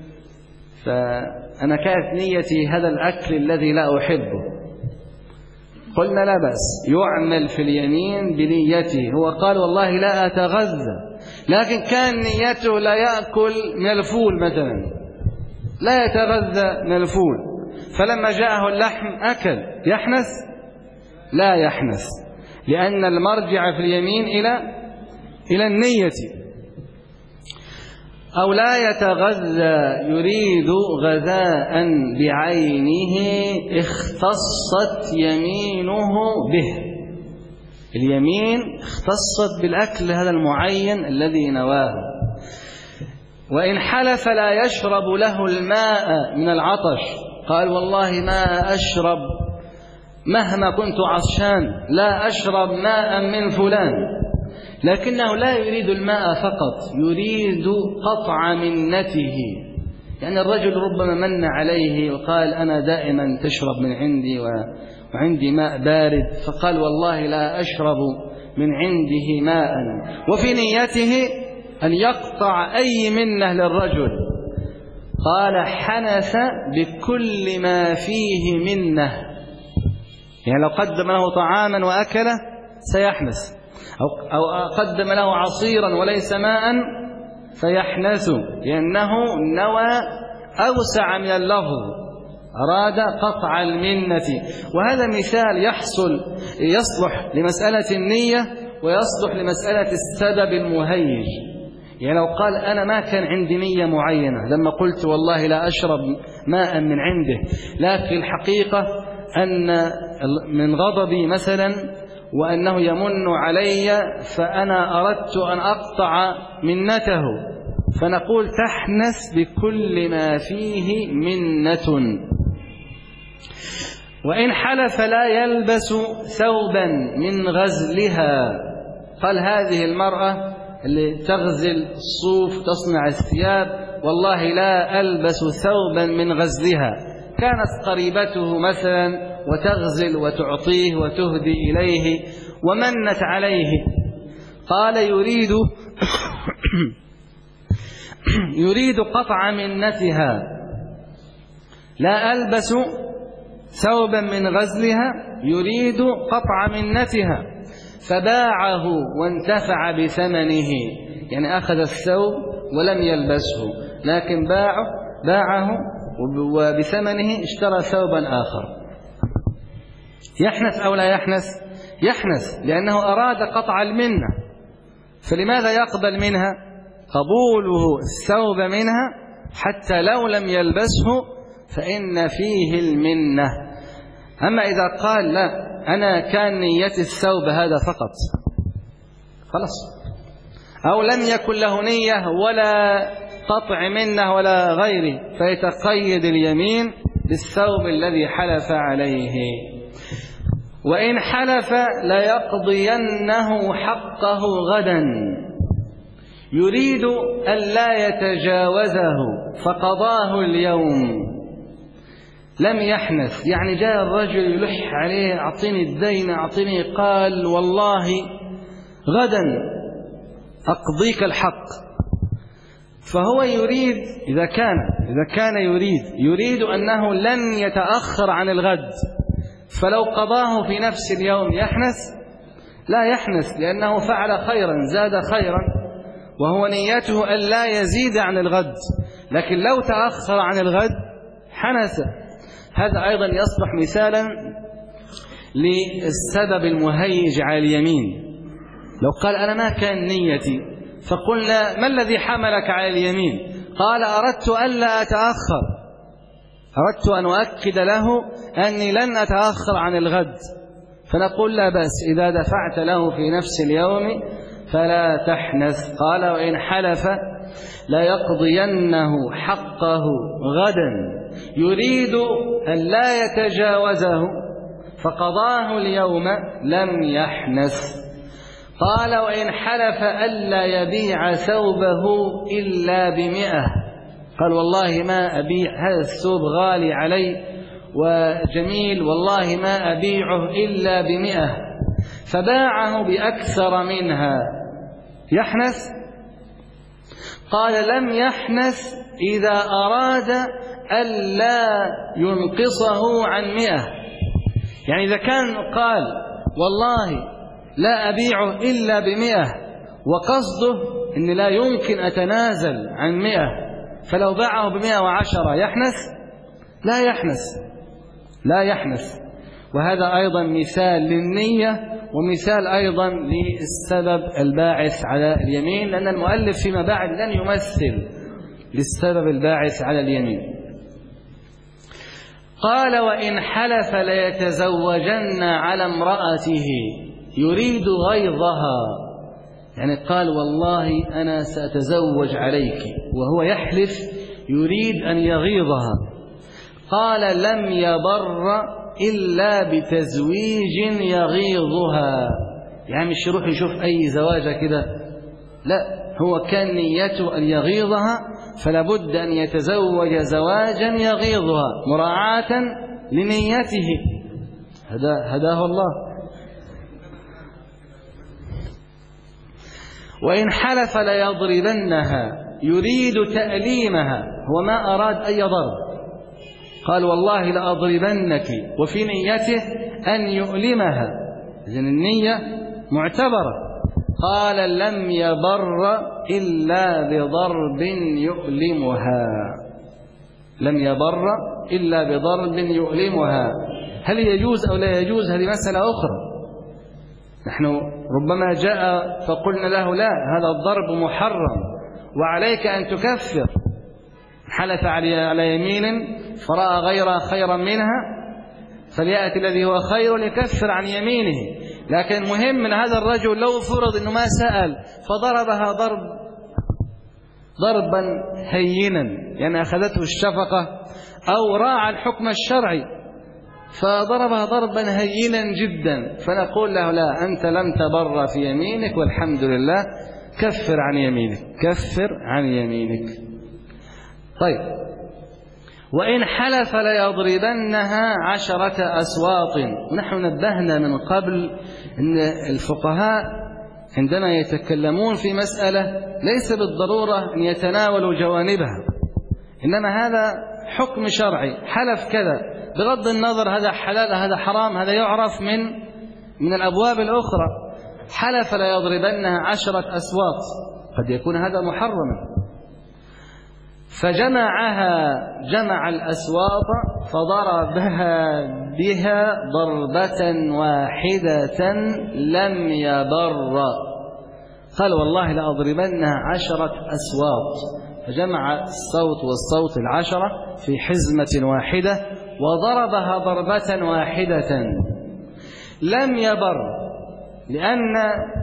فأنا كانت نيتي هذا الأكل الذي لا أحبه. قلنا لا بأس، يعمل في اليمين بنيته. هو قال والله لا أتغذى، لكن كان نيته لا يأكل من الفول مثلا، لا يتغذى من الفول، فلما جاءه اللحم أكل، يحنث؟ لا يحنث، لأن المرجع في اليمين إلى النية. أو لا يتغذى يريد غذاء بعينه اختصت يمينه به، اليمين اختصت بالأكل هذا المعين الذي نواه. وإن حلف لا يشرب له الماء من العطش، قال والله ما أشرب مهما كنت عطشان، لا أشرب ماء من فلان، لكنه لا يريد الماء فقط، يريد قطع منته. يعني الرجل ربما من عليه وقال أنا دائما تشرب من عندي وعندي ماء بارد، فقال والله لا أشرب من عنده ماء، وفي نيته أن يقطع أي منه للرجل، قال حنث بكل ما فيه منه. يعني لو قدم له طعاما وأكله سيحنث، أو قدم له عصيرا وليس ماء فيحنث، لأنه نوى أوسع من اللفظ، أراد قطع المنة. وهذا مثال يصلح لمسألة النية ويصلح لمسألة السبب المهيج. يعني لو قال أنا ما كان عندي نية معينة لما قلت والله لا أشرب ماء من عنده، لكن الحقيقة أن من غضبي مثلا وأنه يمن علي فأنا أردت أن أقطع منته، فنقول تحنث بكل ما فيه منة. وإن حلف لا يلبس ثوبا من غزلها، قال هذه المرأة اللي تغزل الصوف تصنع الثياب والله لا ألبس ثوبا من غزلها، كانت قريبته مثلا وتغزل وتعطيه وتهدي إليه ومنت عليه، قال يريد قطع منتها، لا ألبس ثوبا من غزلها يريد قطع منتها، فباعه وانتفع بثمنه. يعني أخذ الثوب ولم يلبسه لكن باعه وبثمنه اشترى ثوبا آخر. يحنث أو لا يحنث؟ يحنث، لأنه أراد قطع المنة. فلماذا يقبل منها؟ قبوله الثوب منها حتى لو لم يلبسه فإن فيه المنة. أما إذا قال لا أنا كان نيتي الثوب هذا فقط، خلاص، أو لم يكن له نية ولا قطع منه ولا غيره، فيتقيد اليمين بالثوب الذي حلف عليه. وإن حلف ليقضينه حقه غدا يريد أن لا يتجاوزه فقضاه اليوم، لم يحنث. يعني جاء الرجل يلح عليه أعطيني الدين أعطيني، قال والله غدا أقضيك الحق. فهو يريد إذا كان يريد أنه لن يتأخر عن الغد، فلو قضاه في نفس اليوم يحنث؟ لا يحنث، لأنه فعل خيرا زاد خيرا، وهو نيته أن لا يزيد عن الغد. لكن لو تأخر عن الغد حنث. هذا أيضا يصبح مثالا للسبب المهيج على اليمين. لو قال أنا ما كان نيتي، فقلنا ما الذي حملك على اليمين؟ قال أردت ألا أتأخر، أردت أن أؤكد له أني لن أتأخر عن الغد، فنقول لا بأس إذا دفعت له في نفس اليوم فلا تحنث. قال وإن حلف لا يقضينه حقه غدا يريد أن لا يتجاوزه فقضاه اليوم لم يحنث. قال وإن حلف ألا يبيع ثوبه إلا ب100، قال والله ما أبيع هذا الثوب غالي علي وجميل، والله ما أبيعه إلا ب100، فباعه بأكثر منها، يحنث؟ قال لم يحنث إذا أراد ألا ينقصه عن 100. يعني إذا كان قال والله لا أبيعه إلا ب100 وقصده أن لا يمكن أتنازل عن 100، فلو باعه ب110 يحنث؟ لا يحنث. وهذا أيضا مثال للنية، ومثال أيضا للسبب الباعث على اليمين، لأن المؤلف فيما بعد لن يمثل للسبب الباعث على اليمين. قال وإن حلف ليتزوجن على امرأته يريد غيظها، يعني قال والله أنا سأتزوج عليك، وهو يحلف يريد أن يغيظها. قال لم يبر إلا بتزويج يغيظها، يعني مش يروح يشوف أي زواجة كده، لا، هو كان نيته أن يغيظها، فلا بد أن يتزوج زواجا يغيظها مراعاة لنيته. هداه الله. وإن حلف ليضربنها يريد تأليمها، هو ما أراد أي ضرب، قال والله لأضربنك، وفي نيته أن يؤلمها، إذن النية معتبرة. قال لم يبر إلا بضرب يؤلمها، لم يبر إلا بضرب يؤلمها. هل يجوز أو لا يجوز؟ هذه مسألة أخرى. نحن ربما جاء فقلنا له لا، هذا الضرب محرم وعليك أن تكفر. حلف على يمين فرأى غيرها خيرا منها فليأتي الذي هو خير ليكفر عن يمينه. لكن المهم من هذا الرجل لو فرض أنه ما سأل فضربها ضربا هينا، يعني أخذته الشفقة أو راعى الحكم الشرعي فضربها ضربا هينا جدا، فنقول له لا، أنت لم تبر في يمينك والحمد لله، كفر عن يمينك، كفر عن يمينك. طيب، وإن حلف ليضربنها 10 أسواط. ونحن نبهنا من قبل أن الفقهاء عندما يتكلمون في مسألة ليس بالضرورة أن يتناولوا جوانبها، إنما هذا حكم شرعي، حلف كذا بغض النظر هذا حلال هذا حرام، هذا يعرف من الأبواب الأخرى. حلف ليضربنها 10 أسواط، قد يكون هذا محرما، جمع الأسواط فضربها بها ضربة واحدة لم يبر. قال والله لأضربنها 10 أسواط، فجمع الصوت والصوت 10 في حزمة واحدة وضربها ضربة واحدة لم يبر، لأن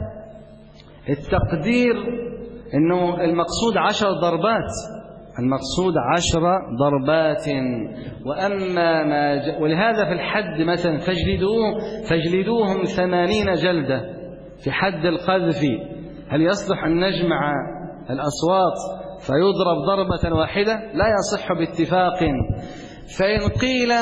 التقدير أنه المقصود 10 ضربات، المقصود 10 ضربات. وأما ولهذا في الحد مثلا فاجلدوهم 80 جلدة في حد القذف. هل يصلح أن نجمع الأصوات فيضرب ضربة واحدة؟ لا يصح باتفاق. فإن قيل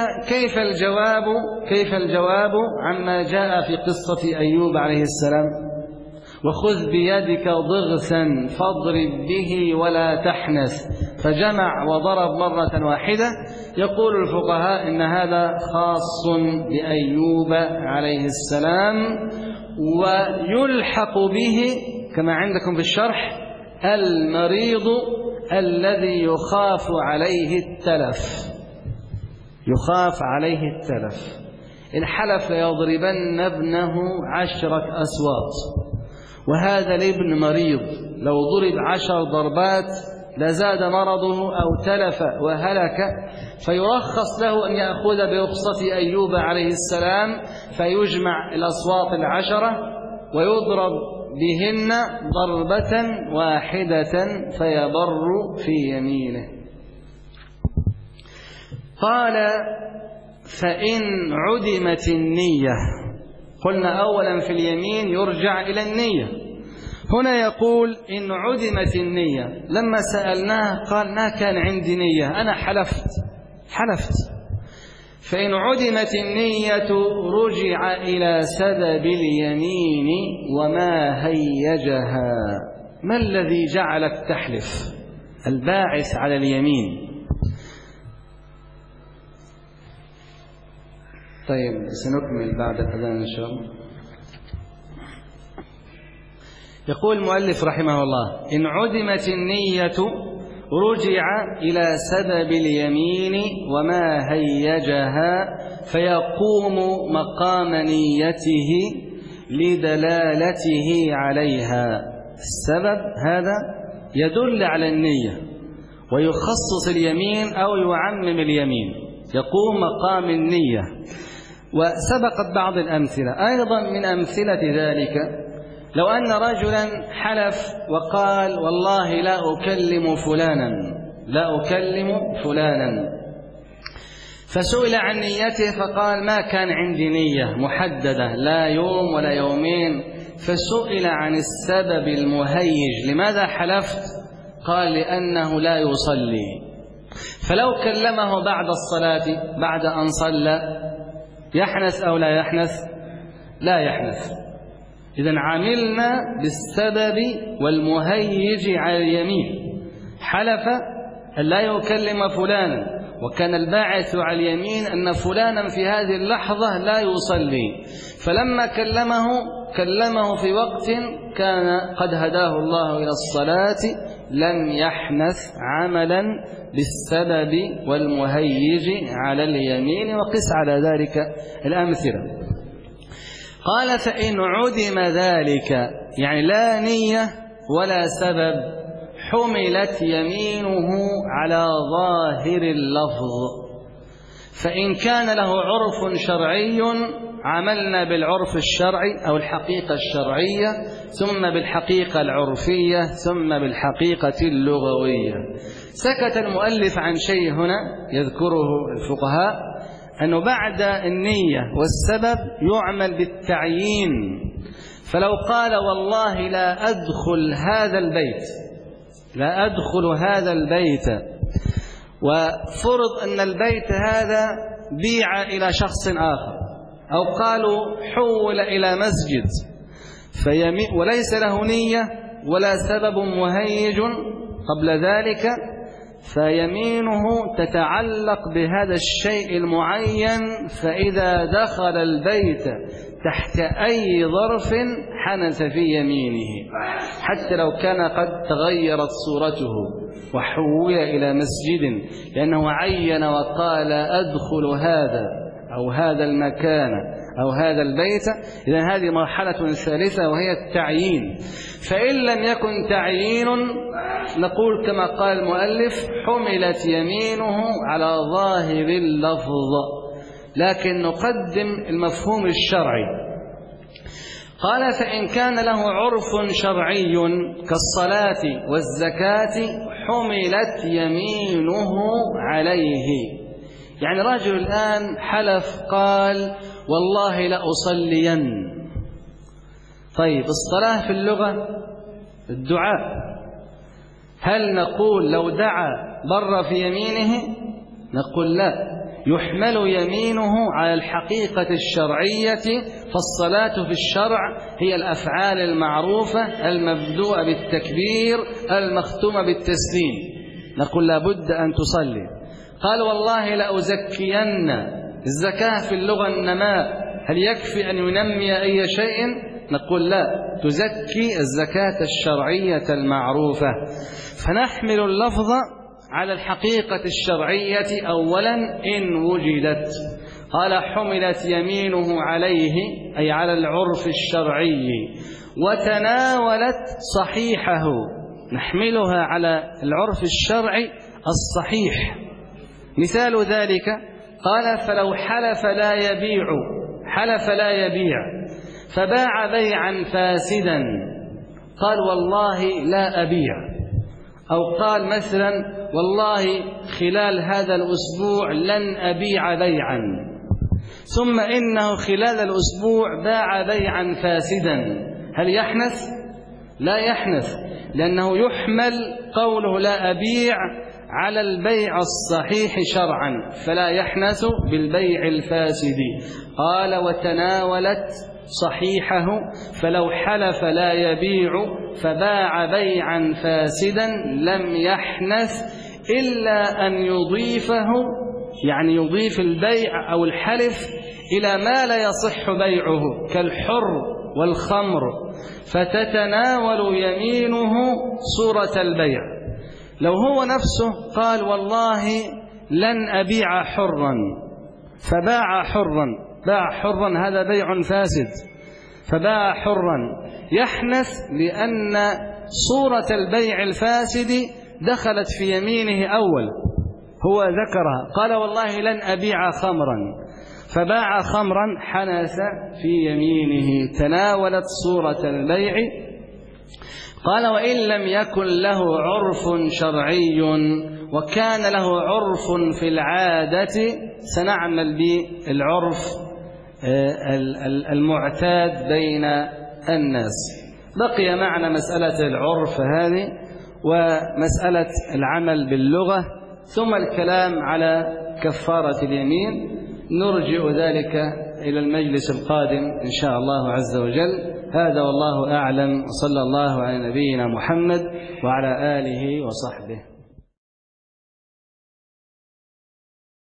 كيف الجواب عما جاء في قصة أيوب عليه السلام؟ وخذ بيدك ضغثا فاضرب به ولا تحنث، فجمع وضرب مرة واحدة. يقول الفقهاء إن هذا خاص بأيوب عليه السلام، ويلحق به كما عندكم في الشرح المريض الذي يخاف عليه التلف. يخاف عليه التلف، إن حلف ليضربن ابنه 10 أسواط، وهذا الابن مريض، لو ضرب 10 ضربات لزاد مرضه أو تلف وهلك، فيرخص له أن يأخذ برخصة أيوب عليه السلام، فيجمع الأصوات 10 ويضرب بهن ضربة واحدة فيبر في يمينه. قال: فإن عدمت النية. قلنا أولا في اليمين يرجع إلى النية، هنا يقول إن عدمت النية. لما سألناه قال: ما كان عندي نية، أنا حلفت. فإن عدمت النية رجع إلى سبب اليمين وما هيجها. ما الذي جعلك تحلف؟ الباعث على اليمين. طيب سنكمل بعد الأذان إن شاء الله. يقول المؤلف رحمه الله: إن عدمت النية رجع إلى سبب اليمين وما هيجها، فيقوم مقام نيته لدلالته عليها. السبب هذا يدل على النية ويخصص اليمين أو يعمم اليمين، يقوم مقام النية. وسبقت بعض الأمثلة أيضا. من أمثلة ذلك لو أن رجلا حلف وقال: والله لا أكلم فلانا، فسئل عن نيته فقال: ما كان عندي نية محددة، لا يوم ولا يومين. فسئل عن السبب المهيج، لماذا حلفت؟ قال: لأنه لا يصلي. فلو كلمه بعد الصلاة بعد أن صلى يحنث أو لا يحنث؟ لا يحنث. إذن عملنا بالسبب والمهيج على اليمين. حلف أن لا يكلم فلانا، وكان الباعث على اليمين أن فلانا في هذه اللحظة لا يصلي، فلما كلمه في وقت كان قد هداه الله إلى الصلاة لم يحنث، عملا بالسبب والمهيج على اليمين. وقس على ذلك الأمثلة. قال: فإن عدم ذلك، يعني لا نية ولا سبب، حملت يمينه على ظاهر اللفظ. فإن كان له عرف شرعي عملنا بالعرف الشرعي أو الحقيقة الشرعية، ثم بالحقيقة العرفية، ثم بالحقيقة اللغوية. سكت المؤلف عن شيء هنا يذكره الفقهاء، أنه بعد النية والسبب يعمل بالتعيين. فلو قال: والله لا أدخل هذا البيت، وفرض أن البيت هذا بيع إلى شخص آخر، أو قالوا حول إلى مسجد، وليس له نية ولا سبب مهيج قبل ذلك، فيمينه تتعلق بهذا الشيء المعين. فإذا دخل البيت تحت أي ظرف حنث في يمينه، حتى لو كان قد تغيرت صورته وحول إلى مسجد، لأنه عين وقال: أدخل هذا أو هذا المكان أو هذا البيت. إذن هذه مرحلة ثالثة وهي التعيين. فإن لم يكن تعيين نقول كما قال المؤلف: حملت يمينه على ظاهر اللفظ، لكن نقدم المفهوم الشرعي. قال: فإن كان له عرف شرعي كالصلاة والزكاة حملت يمينه عليه. يعني رجل الآن حلف قال: والله لأصلين. طيب الصلاة في اللغة الدعاء، هل نقول لو دعا بر في يمينه؟ نقول لا، يحمل يمينه على الحقيقة الشرعية، فالصلاة في الشرع هي الأفعال المعروفة المبدوءة بالتكبير المختومة بالتسليم. نقول لابد أن تصلي. قال والله لأزكين. الزكاة في اللغة النماء، هل يكفي أن ينمي أي شيء؟ نقول لا، تزكي الزكاة الشرعية المعروفة. فنحمل اللفظ على الحقيقة الشرعية أولا إن وجدت. قال حملت يمينه عليه أي على العرف الشرعي، وتناولت صحيحه، نحملها على العرف الشرعي الصحيح. مثال ذلك قال فلو حلف لا يبيع، حلف لا يبيع فباع بيعا فاسدا، قال والله لا أبيع. أو قال مثلا والله خلال هذا الأسبوع لن أبيع بيعا، ثم إنه خلال الأسبوع باع بيعا فاسدا، هل يحنث؟ لا يحنث، لأنه يحمل قوله لا أبيع على البيع الصحيح شرعا، فلا يحنث بالبيع الفاسد. قال وتناولت صحيحه، فلو حلف لا يبيع فباع بيعا فاسدا لم يحنث إلا أن يضيفه، يعني يضيف البيع أو الحلف إلى ما لا يصح بيعه كالحر والخمر، فتتناول يمينه صورة البيع. لو هو نفسه قال والله لن أبيع حرا فباع حرا، باع حرا هذا بيع فاسد، فباع حرا يحنث لأن صورة البيع الفاسد دخلت في يمينه أول، هو ذكرها قال والله لن أبيع خمرا فباع خمرا، حنث في يمينه، تناولت صورة البيع. قال وإن لم يكن له عرف شرعي وكان له عرف في العادة، سنعمل بالعرف المعتاد بين الناس. بقي معنا مسألة العرف هذه ومسألة العمل باللغة، ثم الكلام على كفارة اليمين. نرجع ذلك إلى المجلس القادم إن شاء الله عز وجل. هذا والله أعلم، وصلى الله على نبينا محمد وعلى آله وصحبه.